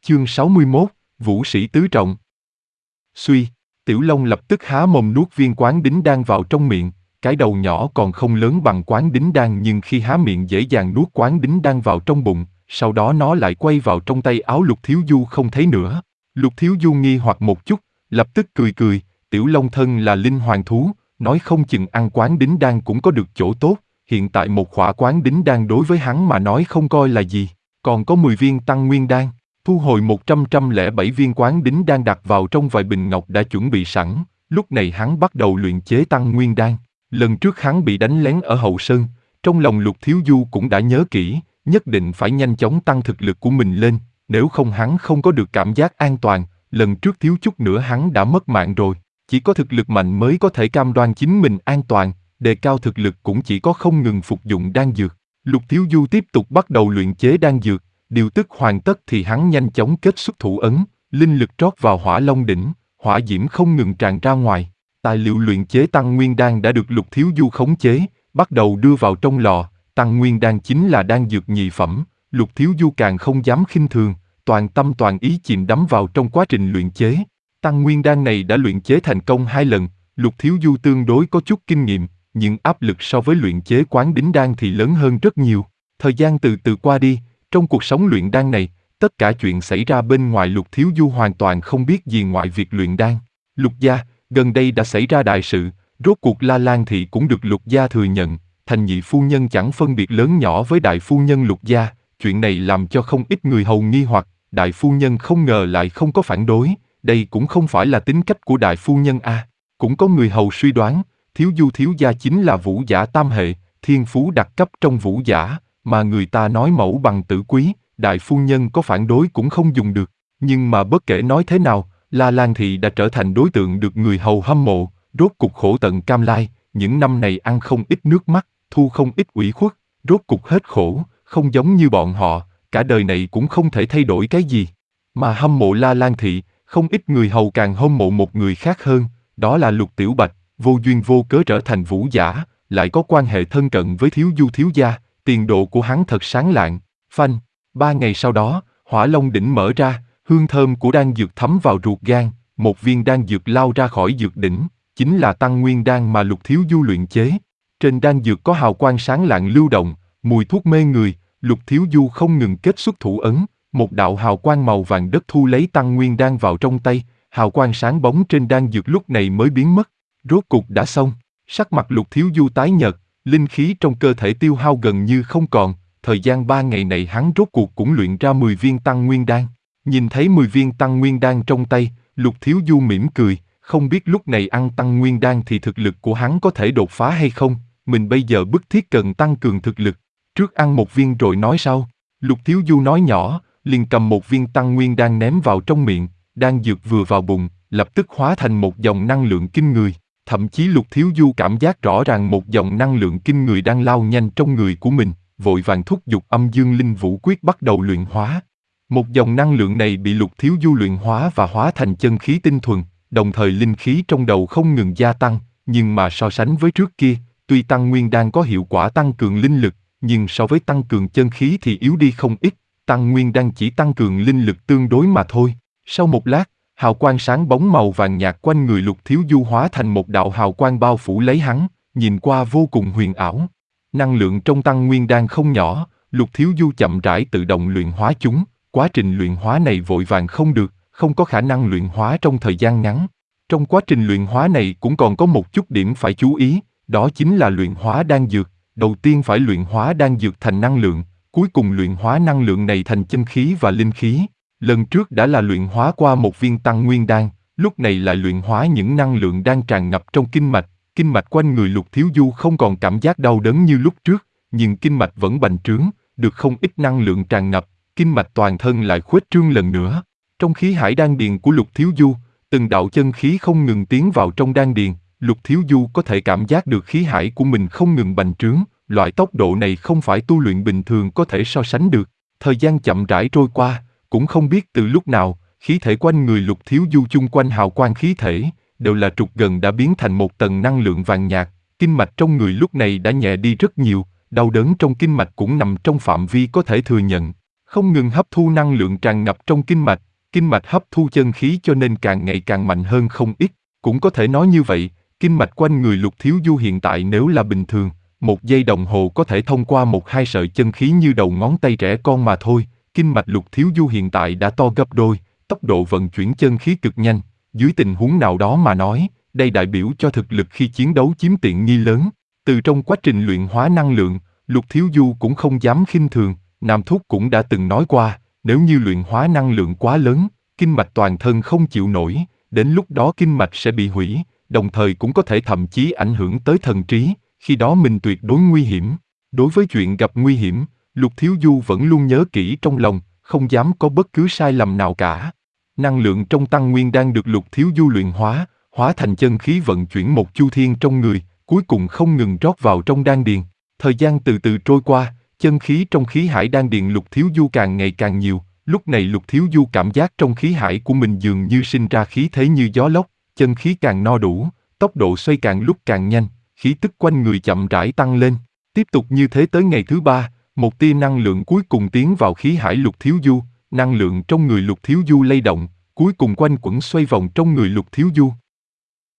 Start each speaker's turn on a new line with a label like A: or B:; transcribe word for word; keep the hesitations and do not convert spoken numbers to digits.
A: Chương sáu mươi mốt, Vũ sĩ tứ trọng. Suy, Tiểu Long lập tức há mồm nuốt viên quán đính đan vào trong miệng, cái đầu nhỏ còn không lớn bằng quán đính đan nhưng khi há miệng dễ dàng nuốt quán đính đan vào trong bụng, sau đó nó lại quay vào trong tay áo Lục Thiếu Du không thấy nữa. Lục Thiếu Du nghi hoặc một chút, lập tức cười cười, Tiểu Long thân là linh hoàng thú, nói không chừng ăn quán đính đan cũng có được chỗ tốt, hiện tại một khỏa quán đính đan đối với hắn mà nói không coi là gì, còn có mười viên tăng nguyên đan. Thu hồi một trăm trăm lẻ bảy viên quán đính đan đặt vào trong vài bình ngọc đã chuẩn bị sẵn, lúc này hắn bắt đầu luyện chế tăng nguyên đan. Lần trước hắn bị đánh lén ở Hậu Sơn, trong lòng Lục Thiếu Du cũng đã nhớ kỹ, nhất định phải nhanh chóng tăng thực lực của mình lên, nếu không hắn không có được cảm giác an toàn, lần trước thiếu chút nữa hắn đã mất mạng rồi. Chỉ có thực lực mạnh mới có thể cam đoan chính mình an toàn, đề cao thực lực cũng chỉ có không ngừng phục dụng đan dược. Lục Thiếu Du tiếp tục bắt đầu luyện chế đan dược. Điều tức hoàn tất thì hắn nhanh chóng kết xuất thủ ấn, linh lực trót vào hỏa long đỉnh, hỏa diễm không ngừng tràn ra ngoài. Tài liệu luyện chế tăng nguyên đan đã được Lục Thiếu Du khống chế, bắt đầu đưa vào trong lò. Tăng nguyên đan chính là đan dược nhị phẩm, Lục Thiếu Du càng không dám khinh thường, toàn tâm toàn ý chìm đắm vào trong quá trình luyện chế. Tăng nguyên đan này đã luyện chế thành công hai lần, Lục Thiếu Du tương đối có chút kinh nghiệm, nhưng áp lực so với luyện chế quán đính đan thì lớn hơn rất nhiều. Thời gian từ từ qua đi. Trong cuộc sống luyện đan này, tất cả chuyện xảy ra bên ngoài Lục Thiếu Du hoàn toàn không biết gì ngoài việc luyện đan. Lục gia, gần đây đã xảy ra đại sự, rốt cuộc La Lan Thị cũng được Lục gia thừa nhận, thành nhị phu nhân chẳng phân biệt lớn nhỏ với đại phu nhân Lục gia, chuyện này làm cho không ít người hầu nghi hoặc, đại phu nhân không ngờ lại không có phản đối, đây cũng không phải là tính cách của đại phu nhân a. À. Cũng có người hầu suy đoán, Thiếu Du thiếu gia chính là vũ giả tam hệ, thiên phú đặc cấp trong vũ giả. Mà người ta nói mẫu bằng tử quý, đại phu nhân có phản đối cũng không dùng được. Nhưng mà bất kể nói thế nào, La Lan Thị đã trở thành đối tượng được người hầu hâm mộ, rốt cục khổ tận cam lai, những năm này ăn không ít nước mắt, thu không ít ủy khuất, rốt cục hết khổ, không giống như bọn họ, cả đời này cũng không thể thay đổi cái gì. Mà hâm mộ La Lan Thị, không ít người hầu càng hâm mộ một người khác hơn, đó là Lục Tiểu Bạch, vô duyên vô cớ trở thành vũ giả, lại có quan hệ thân cận với Thiếu Du thiếu gia. Tiền đồ của hắn thật sáng lạng. Phanh, ba ngày sau đó, hỏa long đỉnh mở ra, hương thơm của đan dược thấm vào ruột gan, một viên đan dược lao ra khỏi dược đỉnh, chính là tăng nguyên đan mà Lục Thiếu Du luyện chế. Trên đan dược có hào quang sáng lạng lưu động, mùi thuốc mê người, Lục Thiếu Du không ngừng kết xuất thủ ấn, một đạo hào quang màu vàng đất thu lấy tăng nguyên đan vào trong tay, hào quang sáng bóng trên đan dược lúc này mới biến mất. Rốt cục đã xong, sắc mặt Lục Thiếu Du tái nhợt. Linh khí trong cơ thể tiêu hao gần như không còn, thời gian ba ngày này hắn rốt cuộc cũng luyện ra mười viên tăng nguyên đan. Nhìn thấy mười viên tăng nguyên đan trong tay, Lục Thiếu Du mỉm cười, không biết lúc này ăn tăng nguyên đan thì thực lực của hắn có thể đột phá hay không, mình bây giờ bức thiết cần tăng cường thực lực. Trước ăn một viên rồi nói sau, Lục Thiếu Du nói nhỏ, liền cầm một viên tăng nguyên đan ném vào trong miệng, đan dược vừa vào bụng, lập tức hóa thành một dòng năng lượng kinh người. Thậm chí Lục Thiếu Du cảm giác rõ ràng một dòng năng lượng kinh người đang lao nhanh trong người của mình, vội vàng thúc giục âm dương linh vũ quyết bắt đầu luyện hóa. Một dòng năng lượng này bị Lục Thiếu Du luyện hóa và hóa thành chân khí tinh thuần, đồng thời linh khí trong đầu không ngừng gia tăng, nhưng mà so sánh với trước kia, tuy tăng nguyên đan có hiệu quả tăng cường linh lực, nhưng so với tăng cường chân khí thì yếu đi không ít, tăng nguyên đan chỉ tăng cường linh lực tương đối mà thôi. Sau một lát, hào quang sáng bóng màu vàng nhạt quanh người Lục Thiếu Du hóa thành một đạo hào quang bao phủ lấy hắn, nhìn qua vô cùng huyền ảo. Năng lượng trong tăng nguyên đan không nhỏ, Lục Thiếu Du chậm rãi tự động luyện hóa chúng, quá trình luyện hóa này vội vàng không được, không có khả năng luyện hóa trong thời gian ngắn. Trong quá trình luyện hóa này cũng còn có một chút điểm phải chú ý, đó chính là luyện hóa đan dược, đầu tiên phải luyện hóa đan dược thành năng lượng, cuối cùng luyện hóa năng lượng này thành chân khí và linh khí. Lần trước đã là luyện hóa qua một viên tăng nguyên đan, lúc này lại luyện hóa những năng lượng đang tràn ngập trong kinh mạch, kinh mạch quanh người Lục Thiếu Du không còn cảm giác đau đớn như lúc trước, nhưng kinh mạch vẫn bành trướng, được không ít năng lượng tràn ngập, kinh mạch toàn thân lại khuếch trương lần nữa. Trong khí hải đan điền của Lục Thiếu Du, từng đạo chân khí không ngừng tiến vào trong đan điền, Lục Thiếu Du có thể cảm giác được khí hải của mình không ngừng bành trướng, loại tốc độ này không phải tu luyện bình thường có thể so sánh được. Thời gian chậm rãi trôi qua, cũng không biết từ lúc nào, khí thể quanh người Lục Thiếu Du chung quanh hào quang khí thể, đều là trục gần đã biến thành một tầng năng lượng vàng nhạt, kinh mạch trong người lúc này đã nhẹ đi rất nhiều, đau đớn trong kinh mạch cũng nằm trong phạm vi có thể thừa nhận. không ngừng hấp thu năng lượng tràn ngập trong kinh mạch, kinh mạch hấp thu chân khí cho nên càng ngày càng mạnh hơn không ít. Cũng có thể nói như vậy, kinh mạch quanh người Lục Thiếu Du hiện tại nếu là bình thường, một giây đồng hồ có thể thông qua một hai sợi chân khí như đầu ngón tay trẻ con mà thôi. Kinh mạch Lục Thiếu Du hiện tại đã to gấp đôi, tốc độ vận chuyển chân khí cực nhanh. Dưới tình huống nào đó mà nói, đây đại biểu cho thực lực khi chiến đấu chiếm tiện nghi lớn. Từ trong quá trình luyện hóa năng lượng, Lục Thiếu Du cũng không dám khinh thường. Nam Thúc cũng đã từng nói qua, nếu như luyện hóa năng lượng quá lớn, kinh mạch toàn thân không chịu nổi, đến lúc đó kinh mạch sẽ bị hủy, đồng thời cũng có thể thậm chí ảnh hưởng tới thần trí, khi đó mình tuyệt đối nguy hiểm. Đối với chuyện gặp nguy hiểm, Lục Thiếu Du vẫn luôn nhớ kỹ trong lòng, không dám có bất cứ sai lầm nào cả. Năng lượng trong Tăng Nguyên Đan được Lục Thiếu Du luyện hóa, hóa thành chân khí vận chuyển một chu thiên trong người, cuối cùng không ngừng rót vào trong đan điền. Thời gian từ từ trôi qua, chân khí trong khí hải đan điền Lục Thiếu Du càng ngày càng nhiều, lúc này Lục Thiếu Du cảm giác trong khí hải của mình dường như sinh ra khí thế như gió lốc, chân khí càng no đủ, tốc độ xoay càng lúc càng nhanh, khí tức quanh người chậm rãi tăng lên. Tiếp tục như thế tới ngày thứ ba, một tia năng lượng cuối cùng tiến vào khí hải Lục Thiếu Du, năng lượng trong người Lục Thiếu Du lay động, cuối cùng quanh quẩn xoay vòng trong người Lục Thiếu Du.